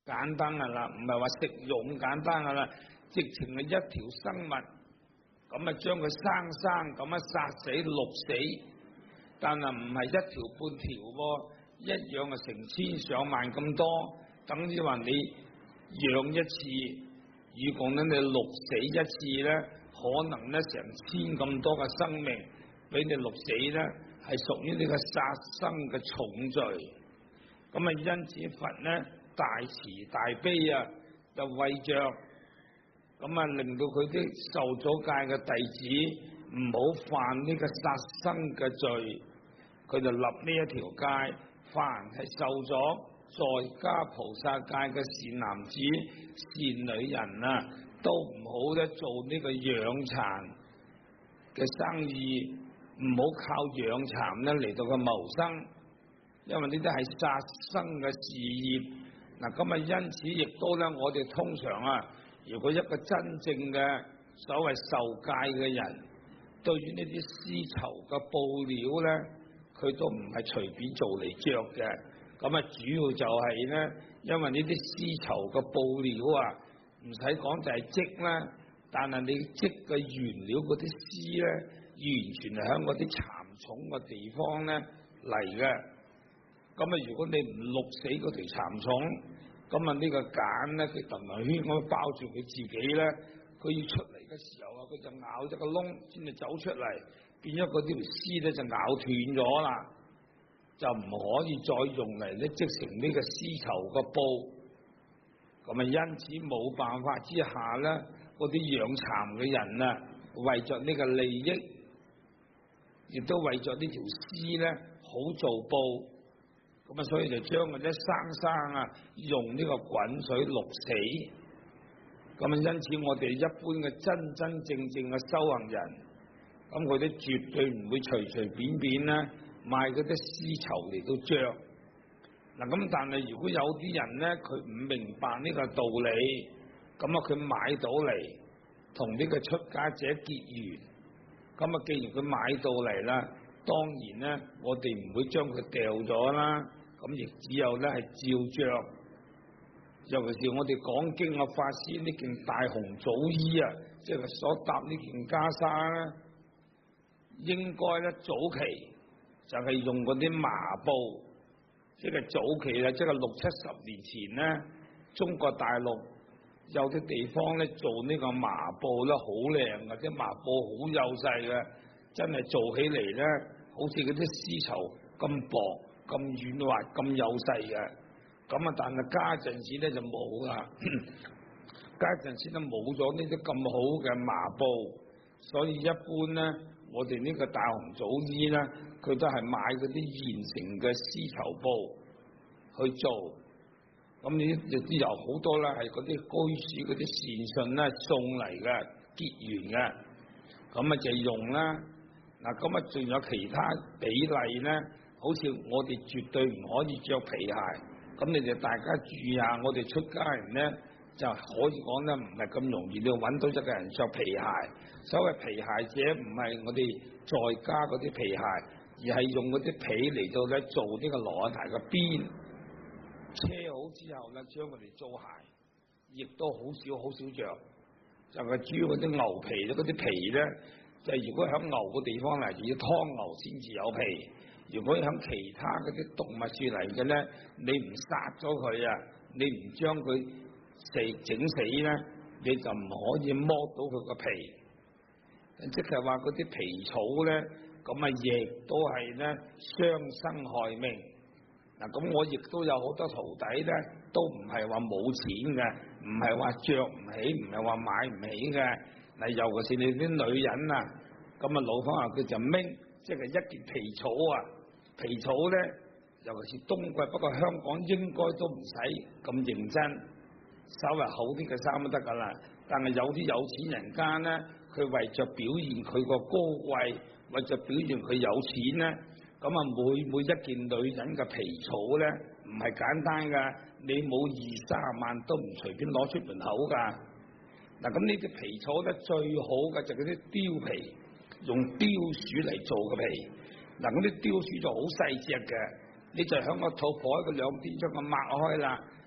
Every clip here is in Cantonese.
簡單噶啦，唔係話食肉咁簡單噶啦，直情係一條生物，咁啊將佢生咁樣殺死淥死，但係唔係一條半條喎，一樣係成千上萬咁多，等於話你養一次，如果咧你淥死一次咧，可能咧成千咁多嘅生命俾你淥死咧，係屬於呢個殺生嘅重罪。咁啊，因此佛咧大慈大悲啊，就為着咁啊，令到佢啲受咗戒嘅弟子唔好犯呢個殺生嘅罪，佢就立呢一條戒，凡係受咗在家菩薩戒嘅善男子、善女人啊，都唔好咧做呢個養蠶嘅生意，唔好靠養蠶咧嚟到個謀生，因為呢啲係殺生嘅事業。嗱，咁啊，因此亦都咧，我哋通常啊，如果一個真正嘅所謂受戒嘅人，對於呢啲絲綢嘅布料咧，佢都唔係隨便做嚟着嘅。咁啊，主要就係咧，因為呢啲絲綢嘅布料啊，唔使講就係織啦，但係你織嘅原料嗰啲絲咧，完全係喺嗰啲蠶蟲嘅地方咧嚟嘅。咁啊，如果你唔淥死嗰條蠶蟲，咁啊呢個繭咧，佢揼埋圈咁包住佢自己咧，佢要出嚟嘅時候啊，佢就咬咗個窿先至走出嚟，變咗嗰條絲咧就咬斷咗啦，就唔可以再用嚟咧織成呢個絲綢嘅布。咁啊，因此冇辦法之下咧，嗰啲養蠶嘅人啊，為着呢個利益，亦都為着呢條絲咧好做布。咁啊，所以就將嗰啲生啊，用呢個滾水淥死。咁啊，因此我哋一般嘅真正嘅修行人，咁佢哋絕對唔會隨便咧買嗰啲絲綢嚟到着。嗱，咁但係如果有啲人咧，佢唔明白呢個道理，咁啊佢買到嚟同呢個出家者結緣，咁啊既然佢買到嚟啦，當然咧我哋唔會將佢掉咗啦。咁亦只有咧係照着，尤其是我哋講經嘅法師呢件大紅祖衣啊，即係所搭呢件袈裟咧，應該咧早期就係用嗰啲麻布，即係早期啊，即係60-70年前咧，中國大陸有啲地方咧做呢個麻布咧好靚嘅，啲麻布好幼細嘅，真係做起嚟咧，好似嗰啲絲綢咁薄。咁軟滑咁幼細嘅，咁啊但係家陣時咧就冇啦，家陣時都冇咗呢啲咁好嘅麻布，所以一般咧，我哋呢個大紅祖衣咧，佢都係買嗰啲現成嘅絲綢布去做，咁呢亦都有好多啦，係嗰啲居士嗰啲善信咧送嚟嘅結緣嘅，咁啊就用啦，嗱咁啊仲有其他比例咧。好似我哋絕對唔可以着皮鞋，咁你哋大家注意下，我哋出家人咧就可以講咧唔係咁容易你揾到一個人着皮鞋。所謂皮鞋者唔係我哋在家嗰啲皮鞋，而係用嗰啲皮嚟到咧做呢個羅漢鞋嘅邊，車好之後咧將佢哋做鞋，亦都好少着，就係主要嗰啲牛皮咧，嗰啲皮咧就係如果喺牛嘅地方嚟，就要劏牛先至有皮。如果喺其他嗰啲動物處嚟嘅咧，你唔殺咗佢啊，你唔將佢整死咧，你就唔可以剝到佢個皮。即係話嗰啲皮草咧，咁啊亦都係咧傷生害命。嗱，咁我亦都有好多徒弟咧，都唔係話冇錢嘅，唔係話着唔起，唔係話買唔起嘅。嗱，尤其是你啲女人啊，咁啊老方話佢就明，即係一件皮草啊。皮草咧，尤其是冬季，不過香港應該都唔使咁認真，稍微好啲嘅衫都得噶啦。但係有啲有錢人家咧，佢為着表現佢個高貴，為着表現佢有錢咧，咁啊每一件女人嘅皮草咧，唔係簡單噶，你冇20-30萬都唔隨便攞出門口噶。嗱，咁呢啲皮草咧最好嘅就係嗰啲貂皮，用貂鼠嚟做嘅皮。嗱，嗰啲貂鼠就好細隻嘅，你就響個肚婆嘅兩邊將佢擘開啦，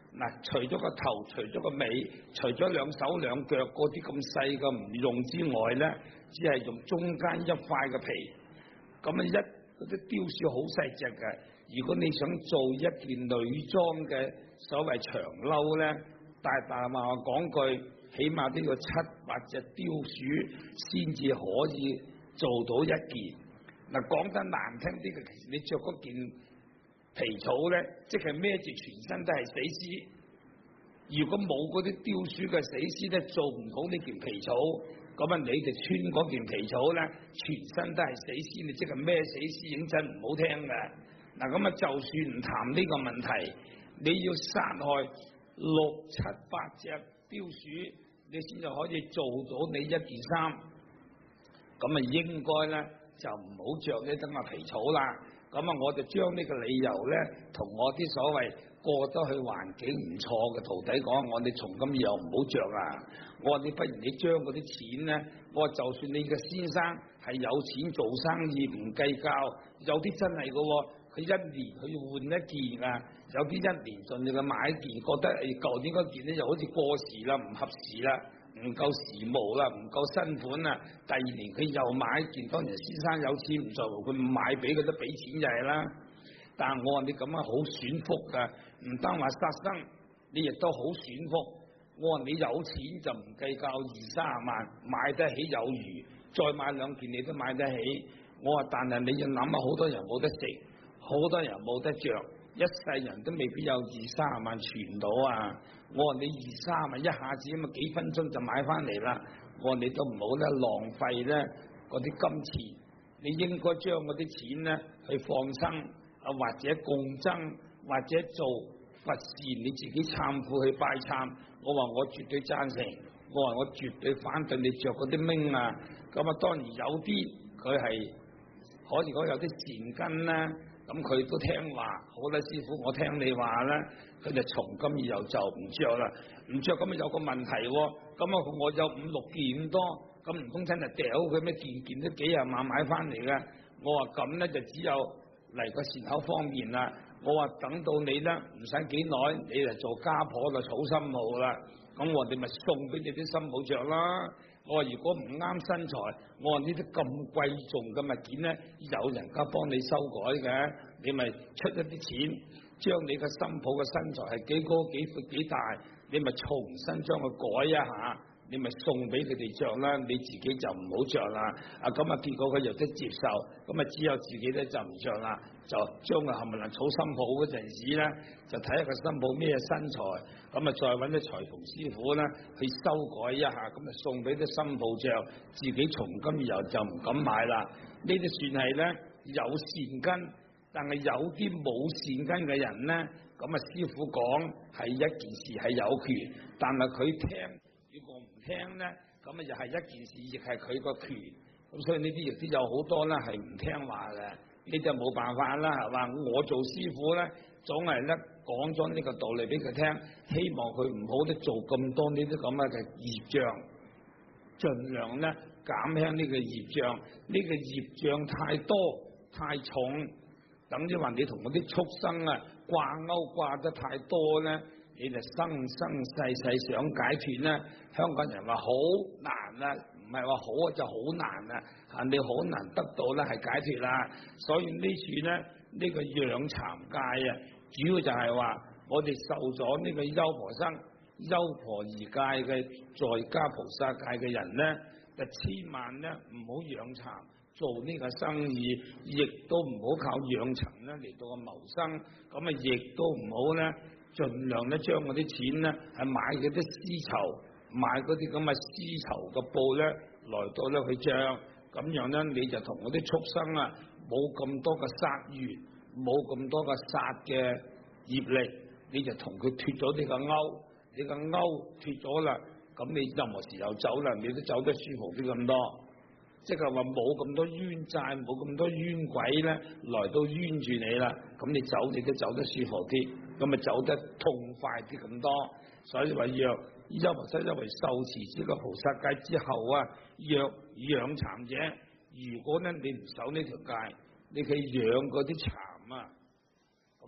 嗱，除咗個頭，除咗個尾，除咗兩手兩腳嗰啲咁細嘅唔用之外咧，只係用中間一塊嘅皮。咁啊嗰啲雕鼠好細隻嘅。如果你想做一件女裝嘅所謂長褸咧，大話講句，起碼都要7、8隻雕鼠先至可以做到一件。嗱，講得難聽啲嘅，其實你着嗰件皮草咧，即係孭住全身都係死屍。如果冇嗰啲雕鼠嘅死屍咧，做唔到呢件皮草。咁啊，你哋穿嗰件皮草咧，全身都係死屍，你即係孭死屍，認真唔好聽嘅。嗱，咁啊，就算唔談呢個問題，你要殺害6、7、8隻雕鼠，你先至可以做到你一件衫。咁啊，應該咧就唔好着呢啲咁嘅皮草啦。咁啊，我就將呢個理由咧，同我啲所謂過得去環境唔錯嘅徒弟講，我哋從今以後唔好着啊！我話你不如你將嗰啲錢咧，我話就算你嘅先生係有錢做生意唔計較，有啲真係嘅喎，佢1年佢要換一件啊，有啲1年盡力去買一件，覺得舊年嗰件咧又好似過時啦，唔合時啦，唔夠時髦啦，唔夠新款啦，第2年佢又買一件，當然先生有錢唔在乎，佢唔買俾佢都俾錢就係啦。但係我話你咁樣好損福㗎，唔單話殺生，你亦都好損福。我話你有錢就唔計較20-30萬，買得起有餘，再買2件你都買得起。我話但係你要諗下，好多人冇得食，好多人冇得着，一世人都未必有20-30萬存到啊！我話你20-30萬一下子咁啊幾分鐘就買翻嚟啦。我話你都唔好咧浪費咧嗰啲金錢，你應該將嗰啲錢咧去放生啊，或者共爭，或者做佛事，你自己懺悔去拜懺。我話我絕對贊成，我話我絕對反對你着嗰啲名啊。咁啊，當然有啲佢係可以講有啲善根啦，咁佢都聽話，好啦師傅，我聽你話啦，佢就從今以後就唔着啦，唔着咁啊有個問題喎，咁啊我有5-6件多，咁唔通真係掉佢咩？件件都幾廿萬買翻嚟嘅。我話咁咧就只有嚟個善口方面啦。我話等到你咧唔使幾耐，你就做家婆就儲心號啦。咁我哋咪送俾你啲心抱着啦。我話如果唔啱身材，我話呢啲咁貴重嘅物件咧，有人家幫你修改嘅，你咪出一啲錢，將你嘅心抱嘅身材係幾高幾闊幾大，你咪重新將佢改一下。你咪送俾佢哋着啦，你自己就唔好着啦。啊咁啊，結果佢又得接受，咁啊只有自己咧就唔着啦，就將佢冚唪唥儲新抱嗰陣時咧，就睇下個新抱咩身材，咁啊再揾啲裁縫師傅咧去修改一下，咁啊送俾啲新抱着，自己從今以後就唔敢買啦。呢啲算係咧有善根，但係有啲冇善根嘅人咧，咁啊師傅講係一件事係有權，但係佢聽。如果唔聽咧，咁啊又係一件事，亦係佢個權。咁所以呢啲亦都有好多咧係唔聽話嘅，呢就冇辦法啦，係嘛？我做師傅咧，總係咧講咗呢個道理俾佢聽，希望佢唔好咧做咁多呢啲咁嘅業障，盡量咧減輕呢個業障。呢個業障太多太重，等於話你同嗰啲畜生啊掛鈎掛得太多咧。你就生世想解脫咧，香港人話好難啦，唔係話好就好難啦，你好難得到咧係解脫啦。所以呢處咧呢個養蠶戒啊，主要就係話我哋受咗呢個優婆生、優婆夷戒嘅在家菩薩戒嘅人咧，就千萬咧唔好養蠶做呢個生意，亦都唔好靠養蠶咧嚟到個謀生，咁啊亦都唔好咧。盡量咧將嗰啲錢咧係買嗰啲絲綢，買嗰啲咁嘅絲綢嘅布咧來到咧去著，咁樣咧你就同嗰啲畜生啊冇咁多嘅殺緣，冇咁多嘅殺嘅業力，你就同佢脫咗呢個鈎，你個鈎脫咗啦，咁你任何時候走啦，你都走得舒服啲咁多。即係話冇咁多冤債，冇咁多冤鬼咧來到冤住你啦，咁你走你都走得舒服啲，咁咪走得痛快啲咁多。所以話若優婆塞因為受持呢個菩薩戒之後啊，若養蠶者，如果咧你唔守呢條戒，你去養嗰啲蠶啊，咁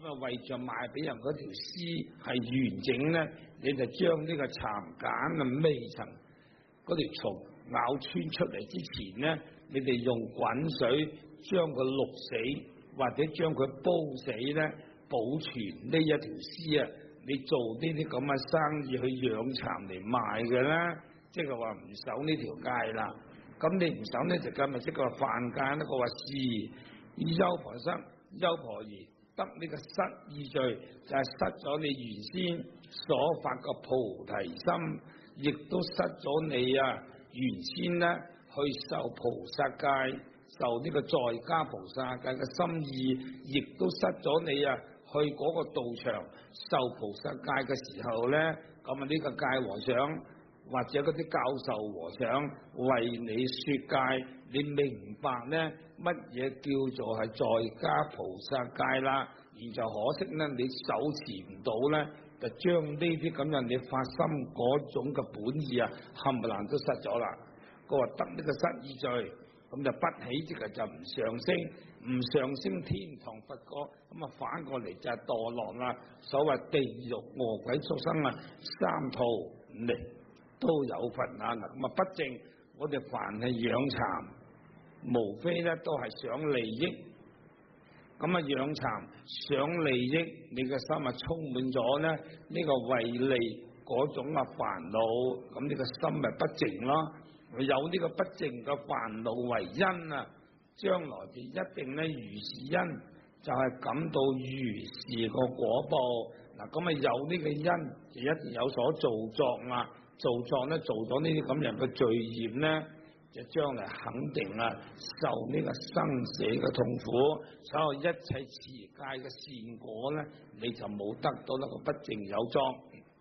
咁啊為著賣俾人嗰條絲係完整咧，你就將呢個蠶繭嘅尾層嗰條蟲咬穿出嚟之前咧，你哋用滾水將佢渌死，或者將佢煲死咧，保存呢一條絲啊！你做呢啲咁嘅生意去養蠶嚟賣嘅咧，即係話唔守呢條戒啦。咁你唔守呢條戒，咪即係話犯戒咧？佢話是優婆塞、優婆夷得呢個失意罪，就係、是、失咗你原先所發嘅菩提心，亦都失咗你原先咧去受菩薩戒、受呢個在家菩薩戒嘅心意，亦都失咗你去嗰個道場受菩薩戒嘅時候咧，咁呢個戒和尚或者嗰啲教授和尚為你說戒，你明白咧乜嘢叫做係在家菩薩戒啦？而就可惜咧，你手持唔到咧，就將呢啲咁樣你發心嗰種嘅本意冚唪唥都失咗啦。佢話得呢個失意罪，咁就不起即係就唔上升，唔上升天堂佛果，咁反過嚟就係墮落啦。所謂地獄餓鬼畜生三途嚟都有份嗱，咁不正，我哋凡係養蠶，無非咧都係想利益。咁養蠶想利益，你嘅心充滿咗咧呢個為利嗰種煩惱，咁呢個心咪不正咯。有呢個不正嘅煩惱為因將來就一定咧如是因，就係感到如是個果報。嗱，咁有呢個因，就一定有所造作啦。造作咧做咗呢啲咁樣嘅罪業咧，就將來肯定受呢個生死嘅痛苦，所有一切持戒嘅善果咧，你就冇得到一個不正有狀。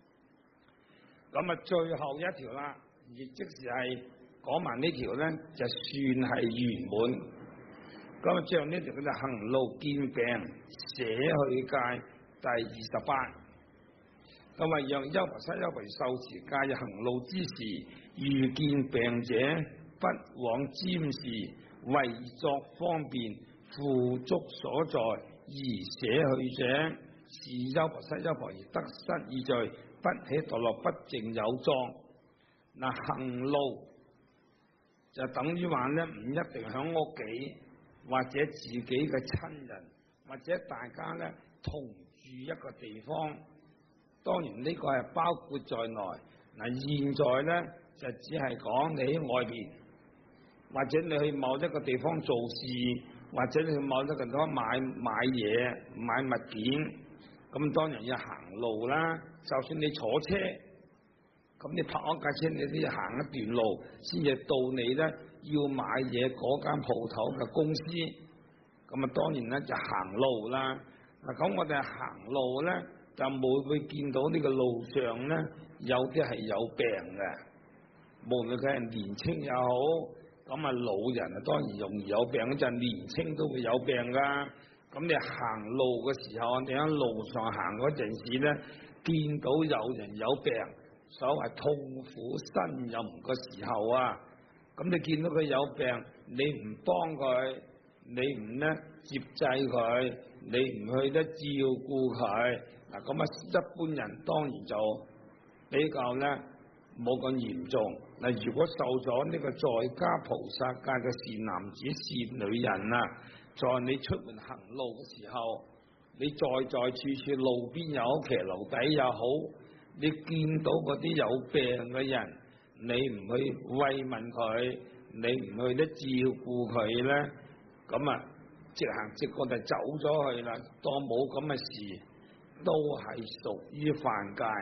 咁最後一條啦，亦即係講埋呢條咧，就算係圓滿。咁將呢條叫做行路見病捨去戒第28。咁讓優婆塞、優婆夷受持戒行路之時，遇見病者，不往瞻視，為作方便，付囑所在而捨去者，是優婆塞、優婆夷得失意罪，不起墮落不正有狀。嗱，行路就等於話咧，唔一定喺屋企，或者自己嘅親人，或者大家咧同住一個地方。當然呢個係包括在內。嗱，現在咧就只係講你喺外邊，或者你去某一個地方做事，或者你去某一個地方買嘢、買物件，咁當然要行路啦。就算你坐車，咁你泊一架車，你都要行一段路，先至到你咧要買嘢嗰間鋪頭嘅公司。咁當然咧就行路啦。嗱，咁我哋行路咧，就冇會見到呢個路上咧，有啲係有病嘅，無論佢係年青又好，咁老人當然容易有病，就年青都會有病噶。咁你行路嘅時候，你喺路上行嗰陣時咧，見到有人有病，所謂痛苦呻吟嘅時候咁你見到佢有病，你唔幫佢，你唔咧接濟佢，你唔去咧照顧佢。嗱，咁一般人當然就比較咧冇咁嚴重。嗱，如果受咗呢個在家菩薩戒嘅善男子善女人在你出門行路嘅時候，你在處處路邊又好，騎樓底又好，你見到嗰啲有病嘅人，你唔去慰問佢，你唔去咧照顧佢咧，咁直行直過就走咗去啦，當冇咁嘅事。都係屬於犯戒。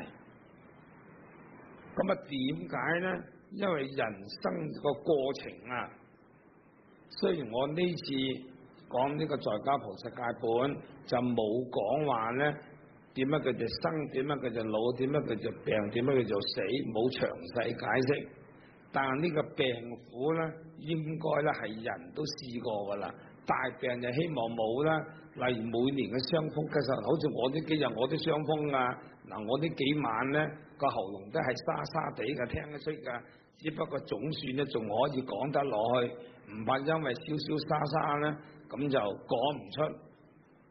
咁點解咧？因為人生個過程雖然我呢次講呢個在家菩薩戒本就冇講話咧點樣佢就生，點樣佢就老，點樣佢就病，點樣佢就死，冇詳細解釋。但係呢個病苦咧，應該咧係人都試過噶啦。大病就希望冇啦，例如每年嘅傷風咳嗽，好似我呢幾日我都傷風嗱，我呢幾晚咧個喉嚨都係沙沙地嘅，聽得出噶，只不過總算咧仲可以講得落去，唔怕因為少少沙沙咧咁就講唔出。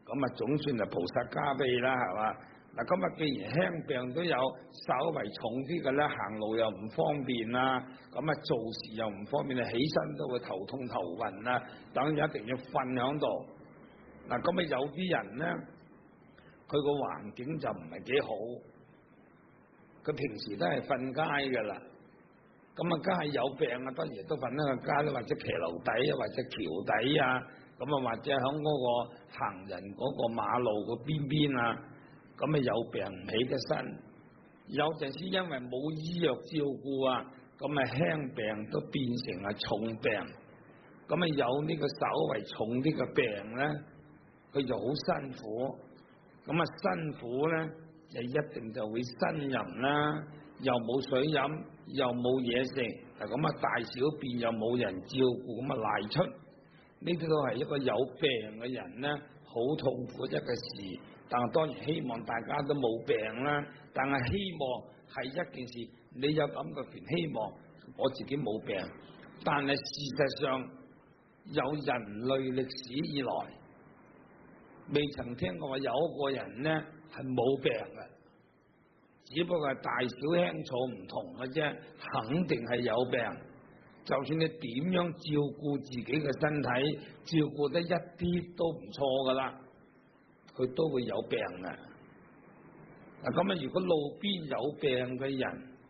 咁啊總算係菩薩加被啦，係嘛？嗱，今日既然輕病都有，稍為重啲嘅咧，行路又唔方便啦，咁啊做事又唔方便，起身都會頭痛頭暈啦，等於一定要瞓喺度。嗱，咁啊有啲人咧，佢個環境就唔係幾好，佢平時都係瞓街噶啦，咁啊梗係有病啊，當然都瞓喺個街啦，或者騎樓底啊，或者橋底啊，咁啊或者喺嗰個行人嗰個馬路個邊邊啊。咁啊有病唔起得身，有陣時因為冇醫藥照顧啊，咁啊輕病都變成係重病，咁啊有呢個稍為重啲嘅病咧，佢就好辛苦，咁啊辛苦咧就一定就會呻吟啦，又冇水飲，又冇嘢食，咁啊大小便又冇人照顧，咁啊賴出，呢啲都係一個有病嘅人咧，好痛苦一個事。但係當然希望大家都冇病啦，但係希望係一件事，你有咁嘅權，希望我自己冇病。但係事實上，有人類歷史以來，未曾聽過話有一個人咧係冇病嘅，只不過係大小輕重唔同嘅啫，肯定係有病。就算你點樣照顧自己嘅身體，照顧得一啲都唔錯噶啦。佢都會有病嘅。嗱，咁啊，如果路邊有病嘅人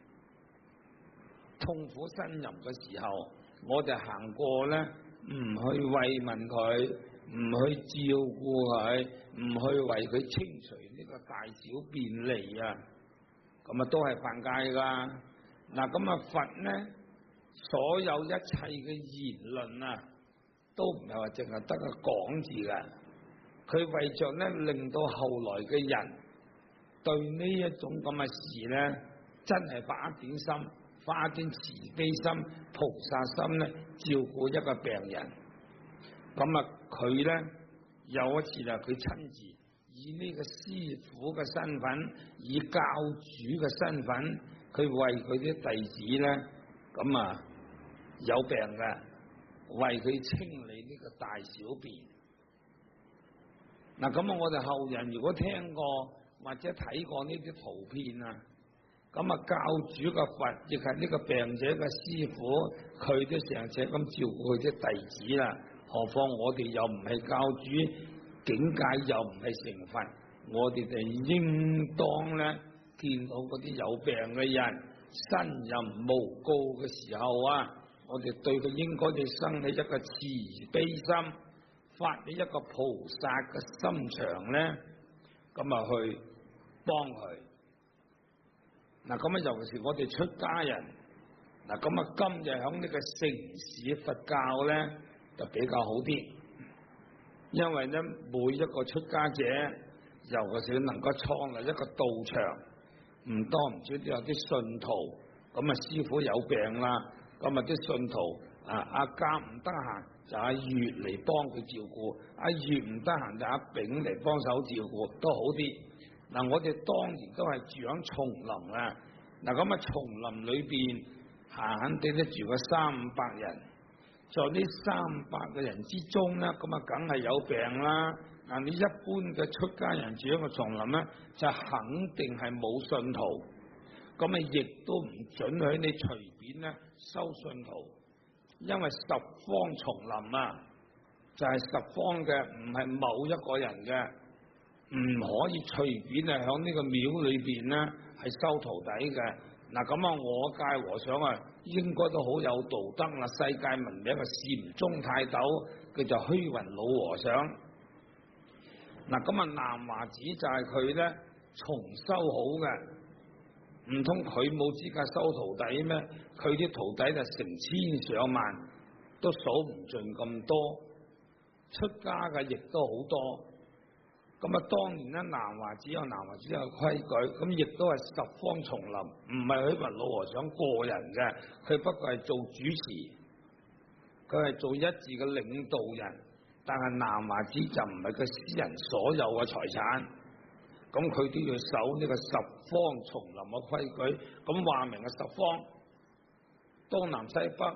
痛苦呻吟嘅時候，我哋行過咧，唔去慰問佢，唔去照顧佢，唔去為佢清除呢個大小便利啊，咁啊都係犯戒噶。嗱，咁啊佛咧，所有一切嘅言論啊，都唔係話淨係得個講字噶。佢為着咧，令到後來嘅人對呢一種咁嘅事咧，真係發一點心，發一點慈悲心、菩薩心咧，照顧一個病人。咁啊，佢咧有一次啊，佢親自以呢個師父嘅身份，以教主嘅身份，佢為佢啲弟子咧，咁啊有病嘅，為佢清理呢個大小便。嗱，咁啊，我哋後人如果聽過或者睇過呢啲圖片啊，咁啊，教主嘅佛亦係呢個病者嘅師父，佢都成日咁照顧佢啲弟子啦。何況我哋又唔係教主，境界又唔係成佛，我哋就應當咧見到嗰啲有病嘅人呻吟無告嘅時候啊，我哋對佢應該要生起一個慈悲心。發起一個菩薩嘅心腸咧，咁啊去幫佢。嗱，咁啊尤其是我哋出家人，嗱咁啊今日響呢個城市佛教咧就比較好啲，因為咧每一個出家者，尤其是能夠創立一個道場，唔多唔少都有啲信徒，咁啊師父有病啦，咁啊啲信徒阿家唔得閒。就阿月嚟幫佢照顧，阿月唔得閒就阿丙嚟幫手照顧都好啲。嗱，我哋當然都係住響叢林啊，嗱咁啊叢林裏邊閒閒地都住個300人，在呢300個人之中咧，咁啊梗係有病啦。嗱，你一般嘅出家人住喺個叢林咧，就肯定係冇信徒，咁啊亦都唔准許你隨便咧收信徒。因為十方叢林啊，就係十方嘅，唔係某一個人嘅，唔可以隨便啊響呢個廟裏邊咧係收徒弟嘅。嗱咁啊，我戒和尚啊，應該都好有道德啦，世界聞名嘅禪宗泰斗，佢就虛雲老和尚。嗱咁啊，南華寺就係佢咧重修好嘅。唔通佢冇資格收徒弟咩？佢啲徒弟就成千上萬，都數唔盡咁多。出家嘅亦都好多。咁啊，當然啦，南華寺有南華寺有規矩，咁亦都係十方叢林，唔係虛雲老和尚個人嘅，佢不過係做主持，佢係做一致嘅領導人。但係南華寺就唔係佢私人所有嘅財產。咁佢都要守呢個十方叢林嘅規矩，咁話明係十方東南西北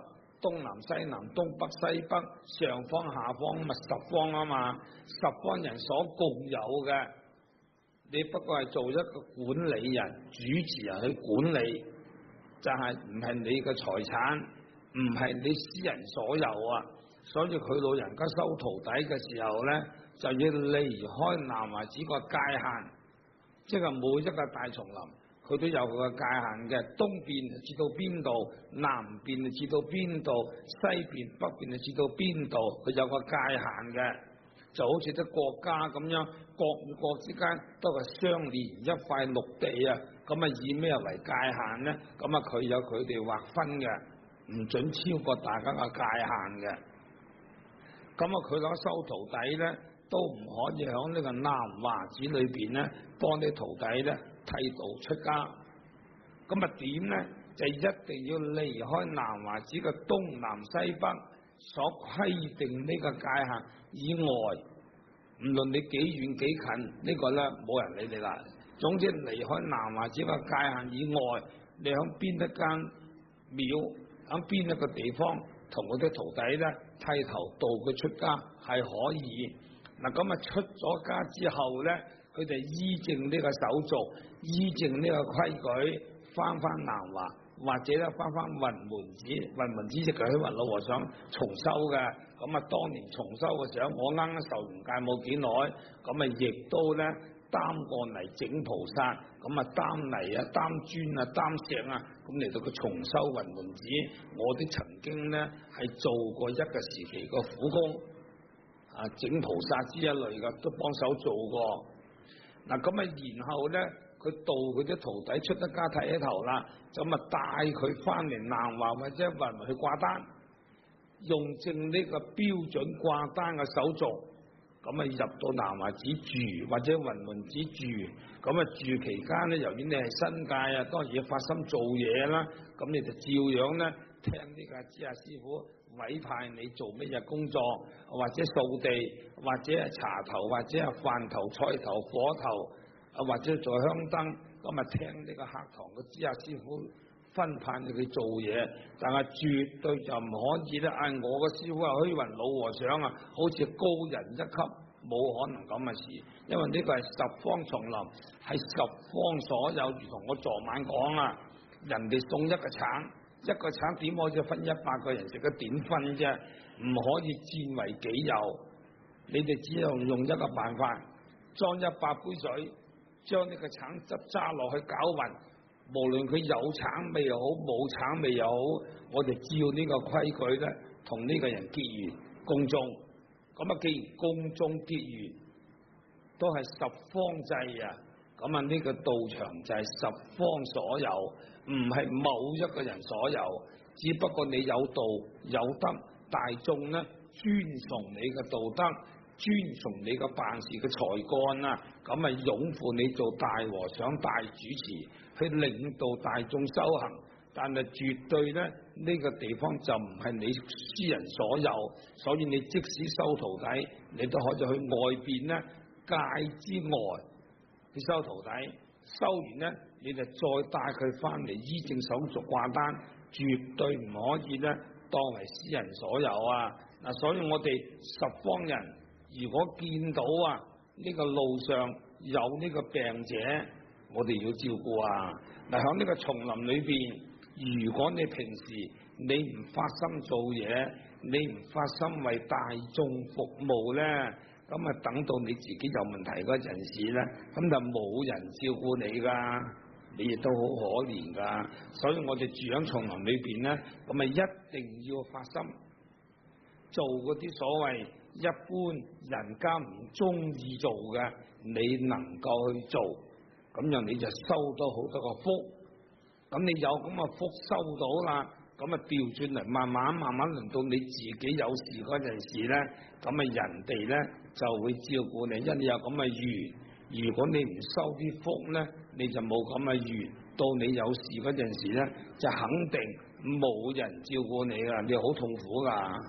東南西南、東北西北、上方下方咪十方啊嘛，十方人所共有嘅，你不過係做一個管理人、主持人去管理，就係唔係你嘅財產，唔係你私人所有啊。所以佢老人家收徒弟嘅時候咧，就要離開南華寺個界限，即係每一個大叢林，佢都有佢個界限嘅。東邊至到邊度，南邊至到邊度，西邊北邊至到邊度，佢有個界限嘅。就好似啲國家咁樣，國與國之間都係相連一塊陸地啊。咁啊以咩為界限咧？咁啊佢有佢哋劃分嘅，唔准超過大家嘅界限嘅。咁啊，佢攞收徒弟咧，都唔可以喺呢個南華寺裏邊咧，幫啲徒弟咧剃度出家。咁啊點咧？就一定要離開南華寺嘅東南西北所規定呢個界限以外，唔論你幾遠幾近，呢個咧冇人理你啦。總之離開南華寺嘅界限以外，你喺邊一間廟，喺邊一個地方，同嗰啲徒弟咧剃頭度佢出家係可以。嗱咁啊出咗家之後咧，佢哋依正呢個手續，依正呢個規矩，翻南華或者咧翻雲門寺，雲門寺就係雲老和尚重修嘅。咁啊當年重修嘅時候，我啱啱受完戒冇幾耐，咁啊亦都咧擔過嚟整菩薩，咁啊擔泥啊、擔磚啊、擔石啊，咁嚟到佢重修雲門寺，我哋曾經咧係做過一個時期個苦工，啊整菩薩之一類嘅都幫手做過。嗱咁啊，然後咧佢導佢啲徒弟出得家剃起頭啦，咁啊帶佢翻嚟南華或者雲門去掛單，用正呢個標準掛單嘅手續。咁啊入到南華寺住或者雲門寺住，咁啊住期間咧，由於你係新界啊，當然要發心做嘢啦，咁你就照樣咧聽呢個知下師傅委派你做乜嘢工作，或者掃地，或者係茶頭，或者係飯頭、菜頭、火頭，啊或者做香燈，咁啊聽呢個客堂嘅知下師傅分派你去做嘢，但係絕對就唔可以咧。嗌我嘅師傅啊，虛雲老和尚啊，好似高人一級，冇可能咁嘅事。因為呢個係十方叢林，係十方所有，如同我昨晚講啦，人哋送一個橙，一個橙點可以分100個人食嘅點分啫？唔可以佔為己有。你哋只有用一個辦法，裝100杯水，將呢個橙汁揸落去攪勻。無論佢有橙味又好，冇橙味又好，我哋照呢個規矩咧，同呢個人結緣共種。咁啊，既然共種結緣都係十方制啊，咁啊呢個道場就係十方所有，唔係某一個人所有。只不過你有道有德，大眾咧尊崇你嘅道德，尊崇你嘅辦事嘅才幹啊，咁啊擁護你做大和尚、大主持。去領導大眾修行，但係絕對咧呢個地方就唔係你私人所有，所以你即使收徒弟，你都可以去外邊咧界之外去收徒弟，收完咧你就再帶佢翻嚟依正手續掛單，絕對唔可以咧當為私人所有啊！嗱，所以我哋十方人如果見到啊呢個路上有呢個病者，我哋要照顧啊！嗱，喺呢個叢林裏邊，如果你平時你唔發心做嘢，你唔發心為大眾服務咧，咁啊等到你自己有問題嗰陣時咧，咁就冇人照顧你噶，你亦都好可憐噶。所以我哋住喺叢林裏邊咧，咁啊一定要發心做嗰啲所謂一般人家唔中意做嘅，你能夠去做。咁樣你就收到好多個福，咁你有咁嘅福收到啦，咁啊調轉嚟慢慢輪到你自己有事嗰陣時咧，咁啊人哋咧就會照顧你，因為你有咁嘅緣。如果你唔收啲福咧，你就冇咁嘅緣，到你有事嗰陣時咧，就肯定冇人照顧你啦，你好痛苦噶。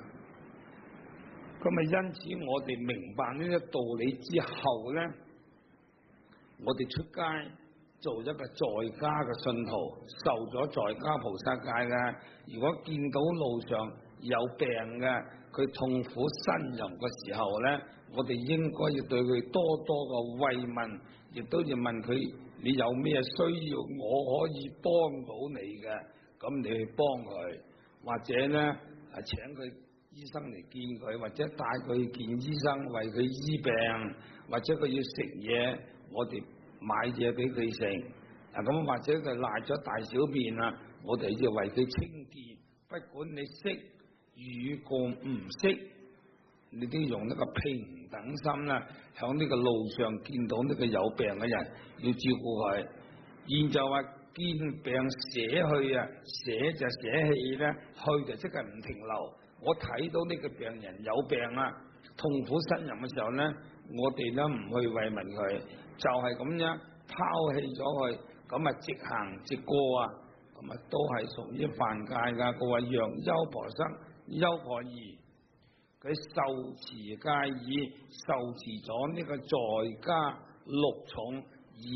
咁啊因此我哋明白呢啲道理之後咧，我哋出街做一個在家嘅信徒，受咗在家菩薩戒嘅。如果見到路上有病嘅，佢痛苦呻吟嘅時候咧，我哋應該要對佢多多嘅慰問，亦都要問佢你有咩需要，我可以幫到你嘅，咁你去幫佢，或者咧請佢醫生嚟見佢，或者帶佢去見醫生為佢醫病，或者佢要食嘢，我哋買嘢俾佢食。咁或者佢賴咗大小便啦，我哋要為佢清潔。不管你識與個唔識，你都用一個平等心啦，響呢個路上見到呢個有病嘅人，要照顧佢。現在話見病捨去啊，捨就捨棄咧，去就即係唔停留。我睇到呢個病人有病啦，痛苦呻吟嘅時候咧，我哋咧唔去慰問佢，就係咁樣拋棄咗佢。咁啊，直行直過啊，咁啊都係屬於犯戒噶。佢話讓優婆塞、優婆夷，佢受持戒已，受持咗呢個在家六重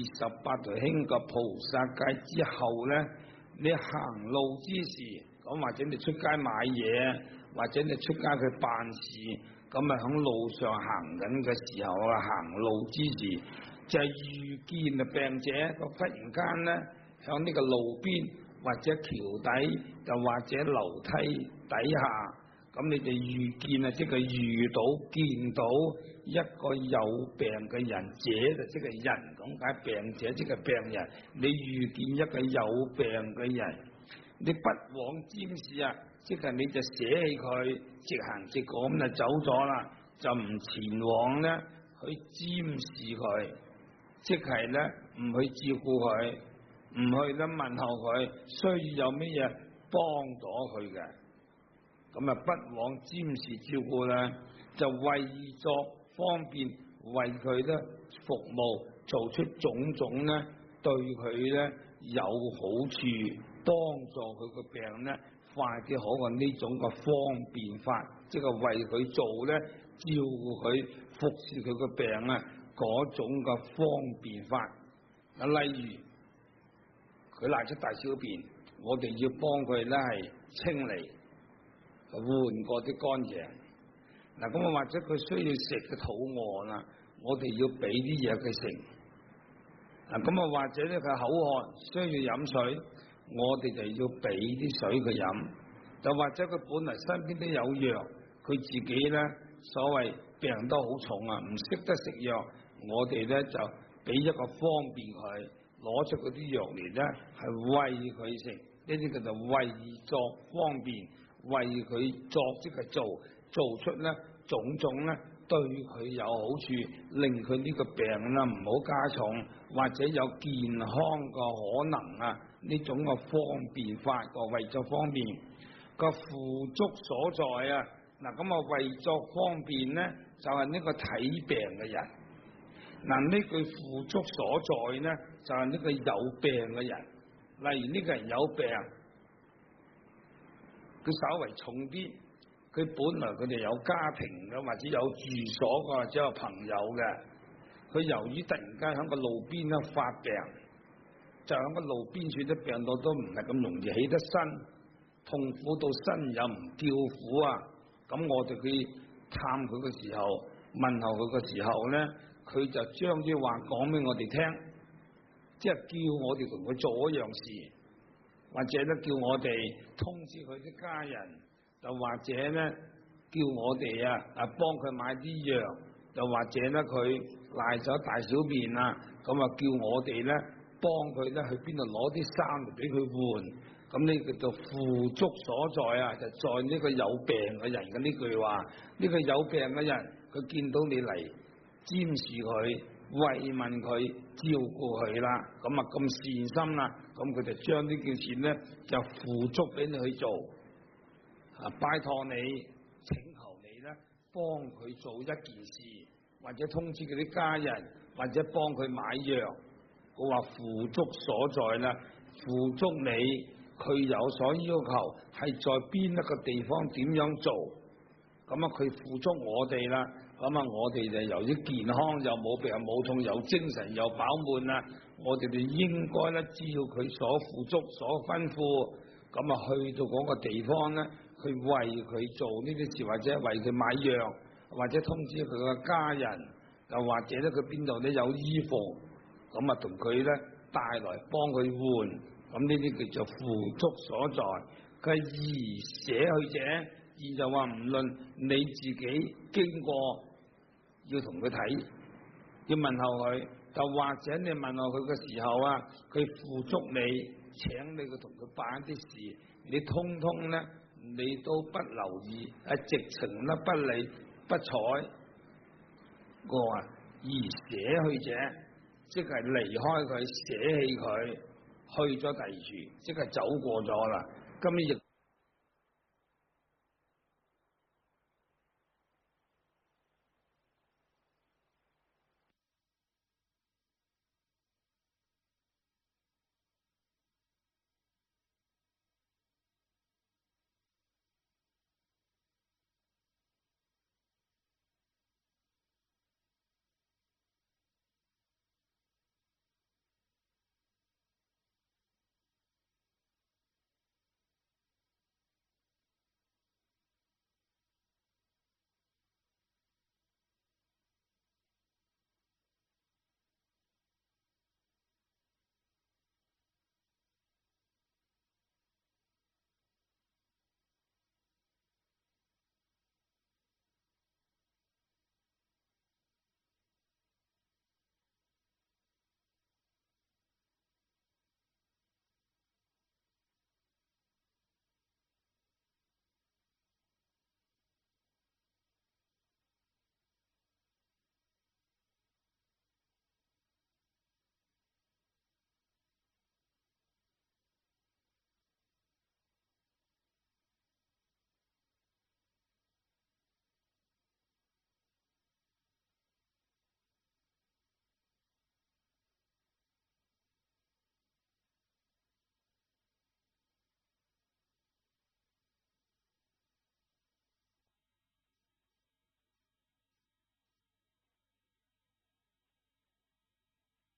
28條輕嘅菩薩戒之後咧，你行路之時，咁或者你出街買嘢，或者你出街去辦事，咁啊響路上行緊嘅時候啊，行路之時。就係遇見啊病者，佢忽然間咧響呢個路邊或者橋底，又或者樓梯底下，咁你哋遇見啊，即係遇到見到一個有病嘅人，者就即係人咁解，病者即係病人。你遇見一個有病嘅人，你不往瞻視啊，即係你就捨棄佢，直行直過咁就走咗啦，就唔前往咧去瞻視佢。即係咧，唔去照顧佢，唔去咧問候佢，需要有咩嘢幫咗佢嘅，咁啊不往瞻視照顧咧，就為作方便，為佢咧服務，做出種種咧對佢咧有好處，幫助佢個病咧快啲好過呢種嘅方便法，即係為佢做咧照顧佢，服侍佢個病啊。嗰種嘅方便法，例如佢賴出大小便，我哋要幫佢咧係清理，換過啲乾淨。嗱咁啊，或者佢需要食嘅肚餓啦，我哋要俾啲嘢佢食。嗱咁啊，或者咧佢口渴需要飲水，我哋就要俾啲水佢飲。就或者佢本來身邊都有藥，佢自己咧所謂病得好重啊，唔識得食藥。我哋咧就俾一個方便佢，攞出嗰啲藥嚟咧係餵佢食，呢啲叫做為作方便，為佢作即係做出咧種種咧對佢有好處，令佢呢個病啦唔好加重，或者有健康嘅可能啊，呢種嘅方便法個為作方便個付囑所在啊，嗱咁啊為作方便咧就係呢個睇病嘅人。嗱呢句付囑所在呢，就係呢個有病嘅人。例如呢個人有病，佢稍為重啲，佢本來佢哋有家庭嘅，或者有住所嘅，或者有朋友嘅。佢由於突然間喺個路邊咧發病，就喺個路邊處啲病到都唔係咁容易起得身，痛苦到身又唔叫苦啊！咁我哋去探佢嘅時候，問候佢嘅時候咧。佢就將啲話講俾我哋聽，即係叫我哋同佢做一樣事，或者咧叫我哋通知佢啲家人，又或者咧叫我哋幫佢買啲藥，又或者咧佢賴咗大小便啦，咁啊叫我哋咧幫佢咧去邊度攞啲衫嚟俾佢換，咁呢個就付囑所在啊，就在呢個有病嘅人嘅呢句話，呢個有病嘅人佢見到你嚟。瞻視佢，慰問佢，照顧佢啦，咁啊咁善心啦，咁佢就將呢件事咧就付囑俾你去做，拜託你，請求你咧幫佢做一件事，或者通知佢啲家人，或者幫佢買藥。我話付囑所在啦，付囑你，佢有所要求，係在邊一個地方點樣做，咁啊佢付囑我哋啦。咁啊，我哋就由於健康又冇病冇痛，有精神又飽滿啦，我哋就應該咧照佢所付囑所吩咐，咁啊去到嗰個地方咧， 去為佢做呢啲事，或者為佢買藥，或者通知佢嘅家人，又或者咧佢邊度咧有衣服，咁啊同佢咧帶來幫佢換，咁呢啲叫做付囑所在。佢係義捨去者，義就話唔論你自己經過要同佢睇，要問候佢，就或者你問候佢嘅時候啊，佢付囑你，請你去同佢辦一啲事，你通通咧你都不留意，直情咧不理不睬。我話義捨去者，即係離開佢，捨棄佢，去咗第二處，即係走過咗啦。今日亦